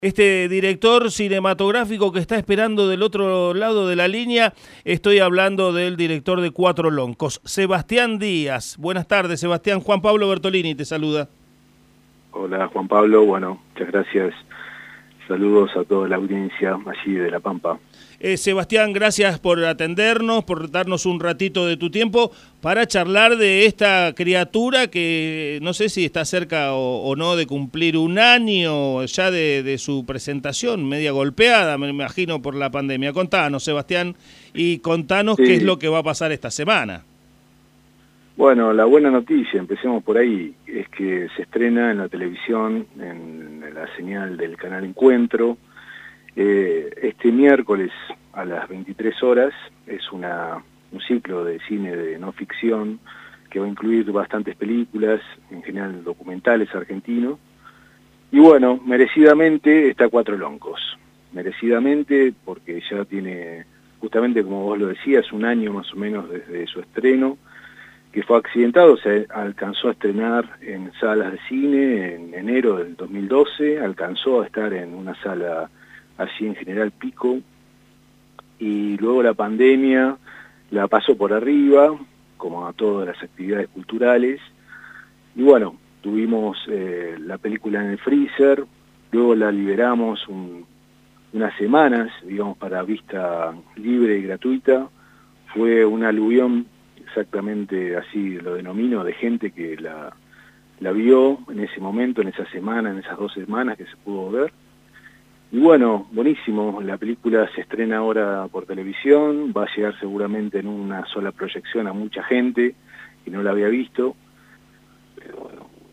Este director cinematográfico que está esperando del otro lado de la línea, estoy hablando del director de Cuatro Loncos, Sebastián Díaz. Buenas tardes, Sebastián. Juan Pablo Bertolini te saluda. Hola, Juan Pablo. Bueno, muchas gracias. Saludos a toda la audiencia allí de La Pampa. Sebastián, gracias por atendernos, por darnos un ratito de tu tiempo para charlar de esta criatura que no sé si está cerca o no de cumplir un año ya de su presentación, media golpeada, me imagino, por la pandemia. Contanos, Sebastián, y contanos qué es lo que va a pasar esta semana. Bueno, la buena noticia, empecemos por ahí, es que se estrena en la televisión, en la señal del canal Encuentro. Este miércoles a las 23 horas es un ciclo de cine de no ficción que va a incluir bastantes películas, en general documentales argentinos. Y bueno, merecidamente está Cuatro Loncos. Merecidamente porque ya tiene, justamente como vos lo decías, un año más o menos desde su estreno, que fue accidentado. Se alcanzó a estrenar en salas de cine en enero del 2012, alcanzó a estar en una sala allí en General Pico, y luego la pandemia la pasó por arriba, como a todas las actividades culturales, y bueno, tuvimos la película en el freezer, luego la liberamos unas semanas, digamos, para vista libre y gratuita. Fue un aluvión, exactamente así lo denomino, de gente que la vio en ese momento, en esa semana, en esas 2 semanas que se pudo ver. Y bueno, buenísimo, la película se estrena ahora por televisión, va a llegar seguramente en una sola proyección a mucha gente que no la había visto. Pero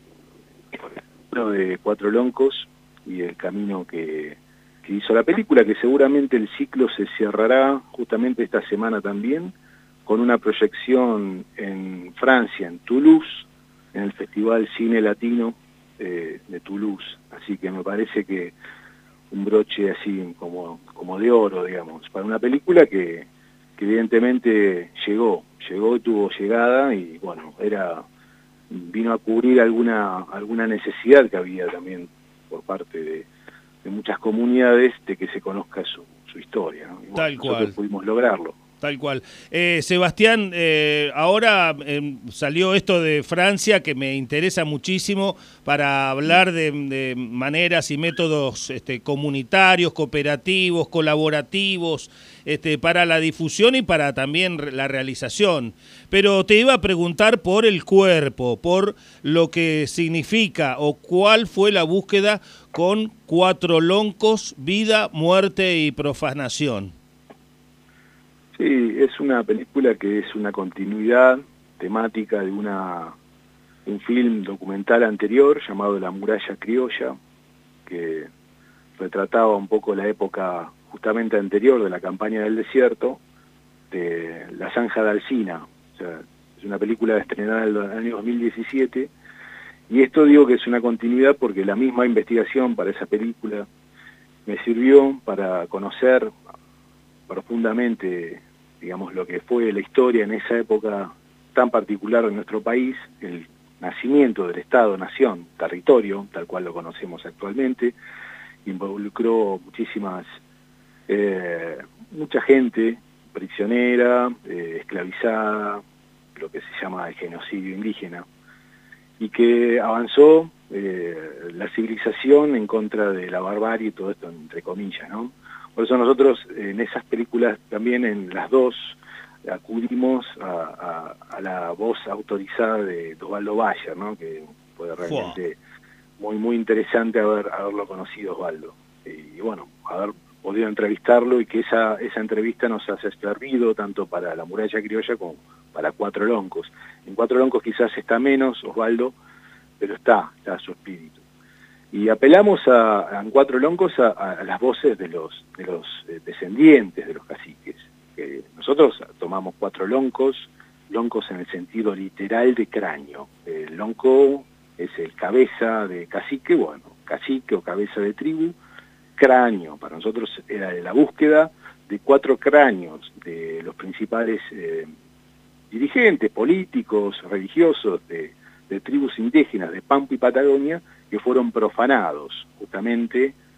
bueno, de Cuatro Loncos y el camino que hizo la película, que seguramente el ciclo se cerrará justamente esta semana también, con una proyección en Francia, en Toulouse, en el Festival Cine Latino de Toulouse. Así que me parece que un broche así como de oro, digamos, para una película que evidentemente llegó y tuvo llegada, y bueno, vino a cubrir alguna necesidad que había también por parte de muchas comunidades de que se conozca su historia, ¿no? Y bueno, Tal cual. nosotros pudimos lograrlo. Tal cual. Sebastián, ahora salió esto de Francia que me interesa muchísimo para hablar de maneras y métodos comunitarios, cooperativos, colaborativos, para la difusión y para también la realización. Pero te iba a preguntar por el cuerpo, por lo que significa o cuál fue la búsqueda con Cuatro Loncos, vida, muerte y profanación. Sí, es una película que es una continuidad temática de un film documental anterior llamado La Muralla Criolla, que retrataba un poco la época justamente anterior de la campaña del desierto, de la Zanja de Alsina. O sea, es una película estrenada en el año 2017, y esto digo que es una continuidad porque la misma investigación para esa película me sirvió para conocer profundamente, digamos, lo que fue la historia en esa época tan particular de nuestro país, el nacimiento del Estado-Nación, territorio, tal cual lo conocemos actualmente. Involucró mucha gente prisionera, esclavizada, lo que se llama el genocidio indígena, y que avanzó la civilización en contra de la barbarie y todo esto, entre comillas, ¿no? Por eso nosotros en esas películas también, en las dos, acudimos a la voz autorizada de Osvaldo Bayer, ¿no? Que fue realmente muy interesante haberlo conocido, Osvaldo. Y bueno, haber podido entrevistarlo, y que esa entrevista nos haya servido tanto para La Muralla Criolla como para Cuatro Loncos. En Cuatro Loncos quizás está menos Osvaldo, pero está su espíritu. Y apelamos en Cuatro Loncos a las voces de los descendientes de los caciques. Nosotros tomamos Cuatro Loncos en el sentido literal de cráneo. El lonco es el cabeza de cacique, bueno, cacique o cabeza de tribu. Cráneo, para nosotros era la búsqueda de 4 cráneos de los principales dirigentes políticos, religiosos de tribus indígenas de Pampa y Patagonia, que fueron profanados justamente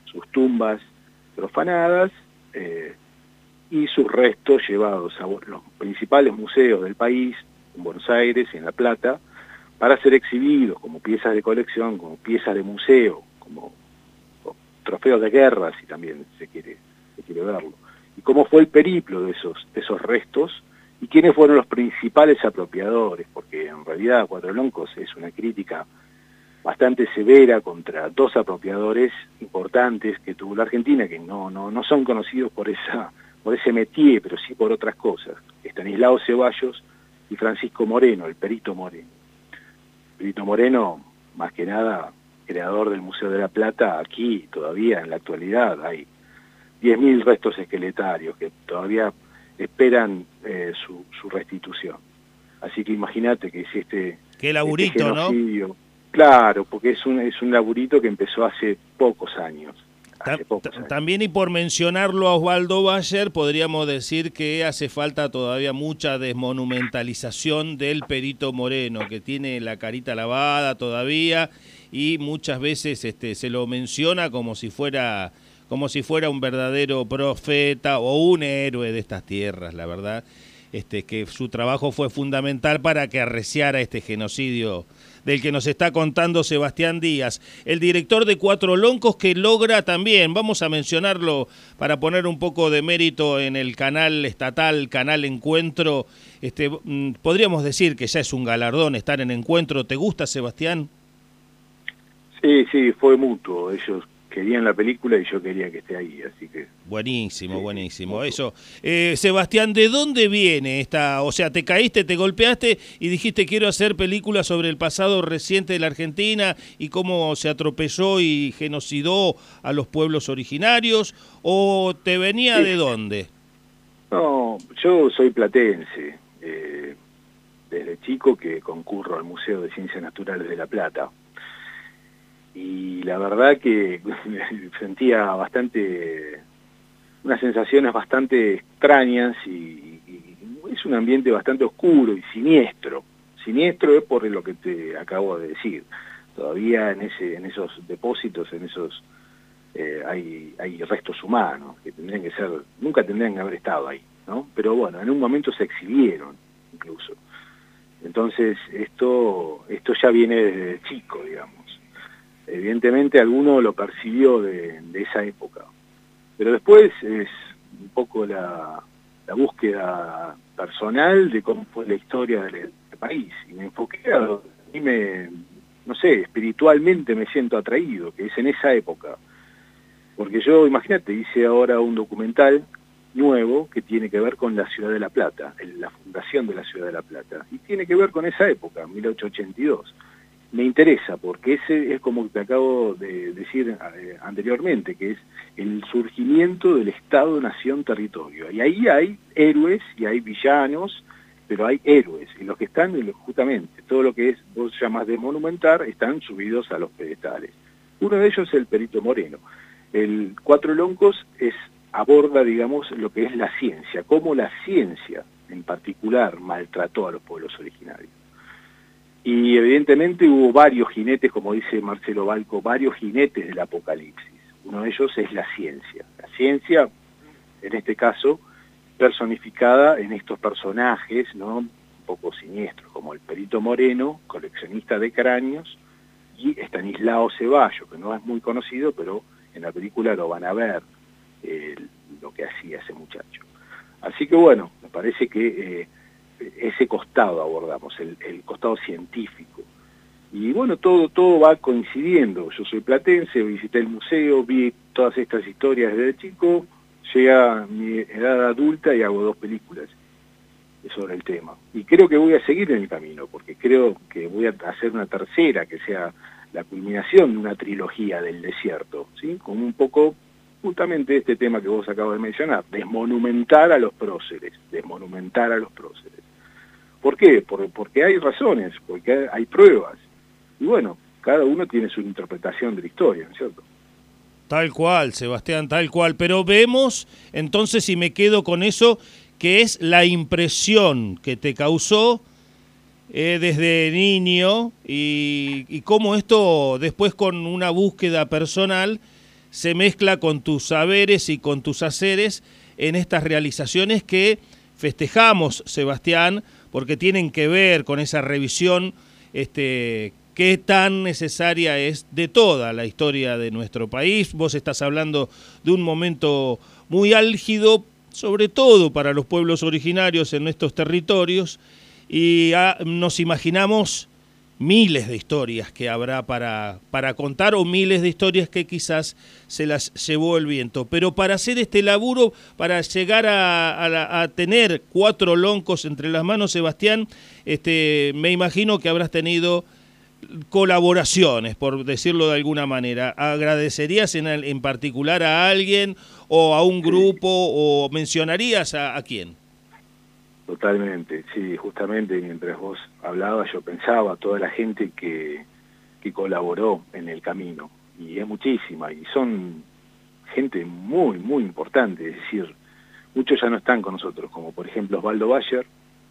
sus tumbas profanadas y sus restos llevados a los principales museos del país, en Buenos Aires y en La Plata, para ser exhibidos como piezas de colección, como piezas de museo, como trofeos de guerra, si también se quiere verlo. Y cómo fue el periplo de esos restos y quiénes fueron los principales apropiadores, porque en realidad Cuatro Loncos es una crítica bastante severa contra dos apropiadores importantes que tuvo la Argentina, que no son conocidos por ese métier, pero sí por otras cosas. Estanislao Ceballos y Francisco Moreno, el Perito Moreno. Perito Moreno, más que nada, creador del Museo de la Plata. Aquí todavía en la actualidad hay 10.000 restos esqueletarios que todavía esperan su restitución. Así que imagínate que si qué laburito, genocidio, ¿no? Claro, porque es un laburito que empezó hace pocos años. También, y por mencionarlo a Osvaldo Bayer, podríamos decir que hace falta todavía mucha desmonumentalización del Perito Moreno, que tiene la carita lavada todavía y muchas veces se lo menciona como si fuera un verdadero profeta o un héroe de estas tierras, la verdad, que su trabajo fue fundamental para que arreciara este genocidio del que nos está contando Sebastián Díaz, el director de Cuatro Loncos, que logra también, vamos a mencionarlo para poner un poco de mérito en el canal estatal, Canal Encuentro, podríamos decir que ya es un galardón estar en Encuentro. ¿Te gusta, Sebastián? Sí, fue mutuo. Ellos querían la película y yo quería que esté ahí, así que... Buenísimo. Eso. Sebastián, ¿de dónde viene esta? O sea, te caíste, te golpeaste y dijiste quiero hacer películas sobre el pasado reciente de la Argentina y cómo se atropelló y genocidó a los pueblos originarios, ¿o te venía de dónde? No, yo soy platense. Desde chico que concurro al Museo de Ciencias Naturales de La Plata. Y la verdad que sentía unas sensaciones bastante extrañas y es un ambiente bastante oscuro y siniestro. Siniestro es por lo que te acabo de decir. Todavía en esos depósitos, hay restos humanos que nunca tendrían que haber estado ahí, ¿no? Pero bueno, en un momento se exhibieron incluso. Entonces esto ya viene desde chico, digamos. Evidentemente alguno lo percibió de esa época, pero después es un poco la búsqueda personal de cómo fue la historia del país, y me enfoqué a mí no sé, espiritualmente me siento atraído, que es en esa época, porque yo, imagínate, hice ahora un documental nuevo que tiene que ver con la Ciudad de La Plata, la fundación de la Ciudad de La Plata, y tiene que ver con esa época, 1882. Me interesa porque ese es como te acabo de decir anteriormente, que es el surgimiento del Estado, Nación, Territorio. Y ahí hay héroes y hay villanos, pero hay héroes. Y los que están, justamente, todo lo que vos llamas de monumentar, están subidos a los pedestales. Uno de ellos es el Perito Moreno. El Cuatro Loncos aborda, digamos, lo que es la ciencia, cómo la ciencia en particular maltrató a los pueblos originarios. Y evidentemente hubo varios jinetes, como dice Marcelo Balco, varios jinetes del apocalipsis. Uno de ellos es la ciencia. La ciencia, en este caso, personificada en estos personajes, ¿no?, un poco siniestros, como el Perito Moreno, coleccionista de cráneos, y Estanislao Ceballos, que no es muy conocido, pero en la película lo van a ver, lo que hacía ese muchacho. Así que bueno, me parece que... ese costado abordamos, el costado científico. Y bueno, todo va coincidiendo. Yo soy platense, visité el museo, vi todas estas historias desde chico, llega mi edad adulta y hago 2 películas sobre el tema. Y creo que voy a seguir en el camino, porque creo que voy a hacer una tercera, que sea la culminación de una trilogía del desierto, ¿sí? Con un poco justamente este tema que vos acabas de mencionar, desmonumentar a los próceres. ¿Por qué? Porque hay razones, porque hay pruebas. Y bueno, cada uno tiene su interpretación de la historia, ¿no es cierto? Tal cual, Sebastián, tal cual. Pero vemos, entonces, si me quedo con eso, que es la impresión que te causó desde niño y cómo esto después con una búsqueda personal se mezcla con tus saberes y con tus haceres en estas realizaciones que festejamos, Sebastián, porque tienen que ver con esa revisión qué tan necesaria es de toda la historia de nuestro país. Vos estás hablando de un momento muy álgido, sobre todo para los pueblos originarios en estos territorios, y nos imaginamos miles de historias que habrá para contar, o miles de historias que quizás se las llevó el viento. Pero para hacer este laburo, para llegar a tener 4 loncos entre las manos, Sebastián, me imagino que habrás tenido colaboraciones, por decirlo de alguna manera. ¿Agradecerías en particular a alguien o a un grupo, o mencionarías a quién? Totalmente, sí, justamente mientras vos hablabas yo pensaba toda la gente que colaboró en el camino, y es muchísima, y son gente muy, muy importante, es decir, muchos ya no están con nosotros, como por ejemplo Osvaldo Bayer,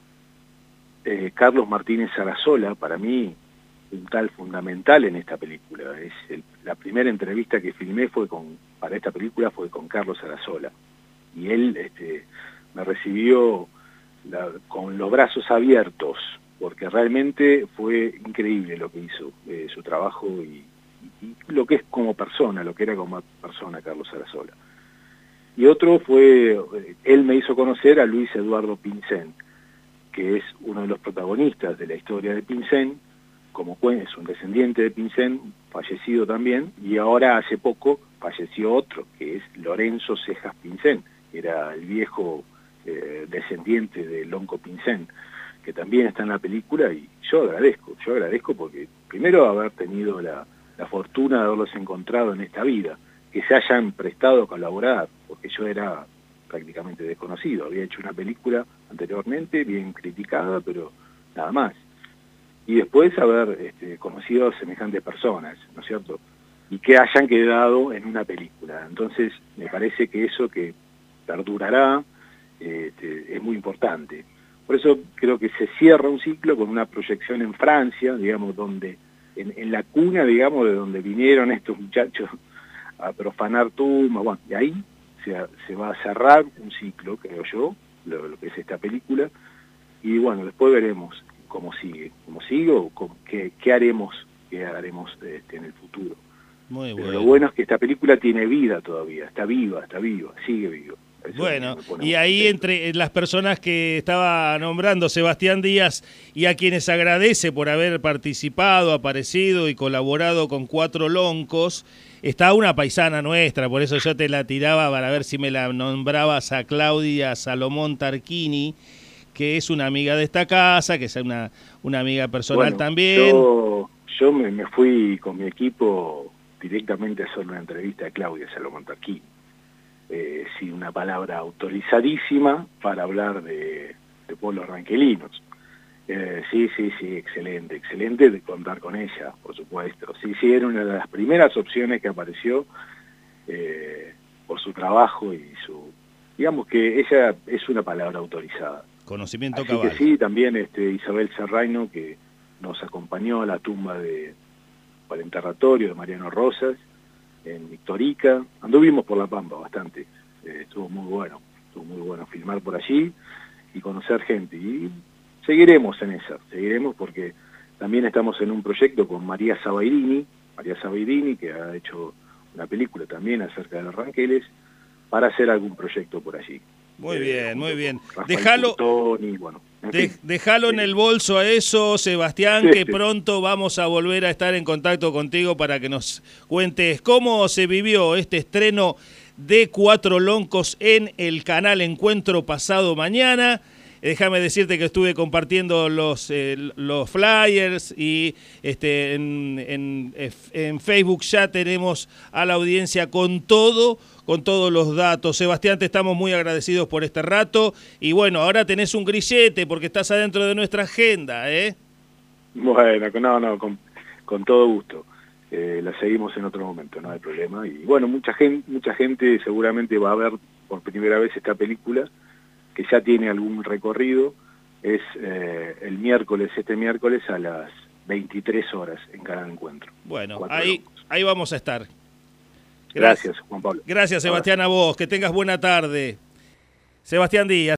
Carlos Martínez Sarasola, para mí un tal fundamental en esta película. La primera entrevista que filmé para esta película fue con Carlos Sarasola, y él me recibió con los brazos abiertos, porque realmente fue increíble lo que hizo, su trabajo y lo que es como persona, lo que era como persona Carlos Sarasola. Y otro fue, él me hizo conocer a Luis Eduardo Pincén, que es uno de los protagonistas de la historia de Pincén, es un descendiente de Pincén, fallecido también, y ahora hace poco falleció otro, que es Lorenzo Cejas Pincén, que era el viejo descendiente de Lonco Pincén, que también está en la película, y yo agradezco porque primero haber tenido la fortuna de haberlos encontrado en esta vida, que se hayan prestado a colaborar, porque yo era prácticamente desconocido, había hecho una película anteriormente, bien criticada, pero nada más. Y después haber conocido a semejantes personas, ¿no es cierto? Y que hayan quedado en una película. Entonces, me parece que eso que perdurará, es muy importante. Por eso creo que se cierra un ciclo con una proyección en Francia, digamos, donde en la cuna, digamos, de donde vinieron estos muchachos a profanar tumbas, bueno, y ahí se va a cerrar un ciclo, creo yo, lo que es esta película, y bueno, después veremos cómo sigue o qué haremos en el futuro. Muy bueno. Pero lo bueno es que esta película tiene vida todavía, está viva, sigue viva. Bueno, y ahí entre las personas que estaba nombrando Sebastián Díaz, y a quienes agradece por haber participado, aparecido y colaborado con 4 loncos, está una paisana nuestra, por eso yo te la tiraba para ver si me la nombrabas, a Claudia Salomón Tarquini, que es una amiga de esta casa, que es una amiga personal también. Yo me fui con mi equipo directamente a hacer una entrevista a Claudia Salomón Tarquini. Sí, una palabra autorizadísima para hablar de pueblos ranquelinos. Sí, excelente de contar con ella, por supuesto. Sí, era una de las primeras opciones que apareció por su trabajo y digamos que ella es una palabra autorizada. Conocimiento Así cabal. que sí, también Isabel Serraino, que nos acompañó a la tumba para el enterratorio de Mariano Rosas, en Victorica. Anduvimos por La Pampa bastante, estuvo muy bueno filmar por allí y conocer gente, y seguiremos porque también estamos en un proyecto con María Sabairini, que ha hecho una película también acerca de los ranqueles, para hacer algún proyecto por allí. Muy bien. Déjalo en el bolso a eso, Sebastián, que pronto vamos a volver a estar en contacto contigo para que nos cuentes cómo se vivió este estreno de 4 loncos en el canal Encuentro pasado mañana. Déjame decirte que estuve compartiendo los flyers, y en Facebook ya tenemos a la audiencia con todos los datos. Sebastián, te estamos muy agradecidos por este rato, y bueno, ahora tenés un grillete porque estás adentro de nuestra agenda, ¿eh? Bueno, con todo gusto. La seguimos en otro momento, no hay problema. Y bueno, mucha gente seguramente va a ver por primera vez esta película, que ya tiene algún recorrido. Es este miércoles a las 23 horas en Canal Encuentro. Bueno, ahí vamos a estar. Gracias, Juan Pablo. Gracias, Sebastián, a vos. Que tengas buena tarde. Sebastián Díaz.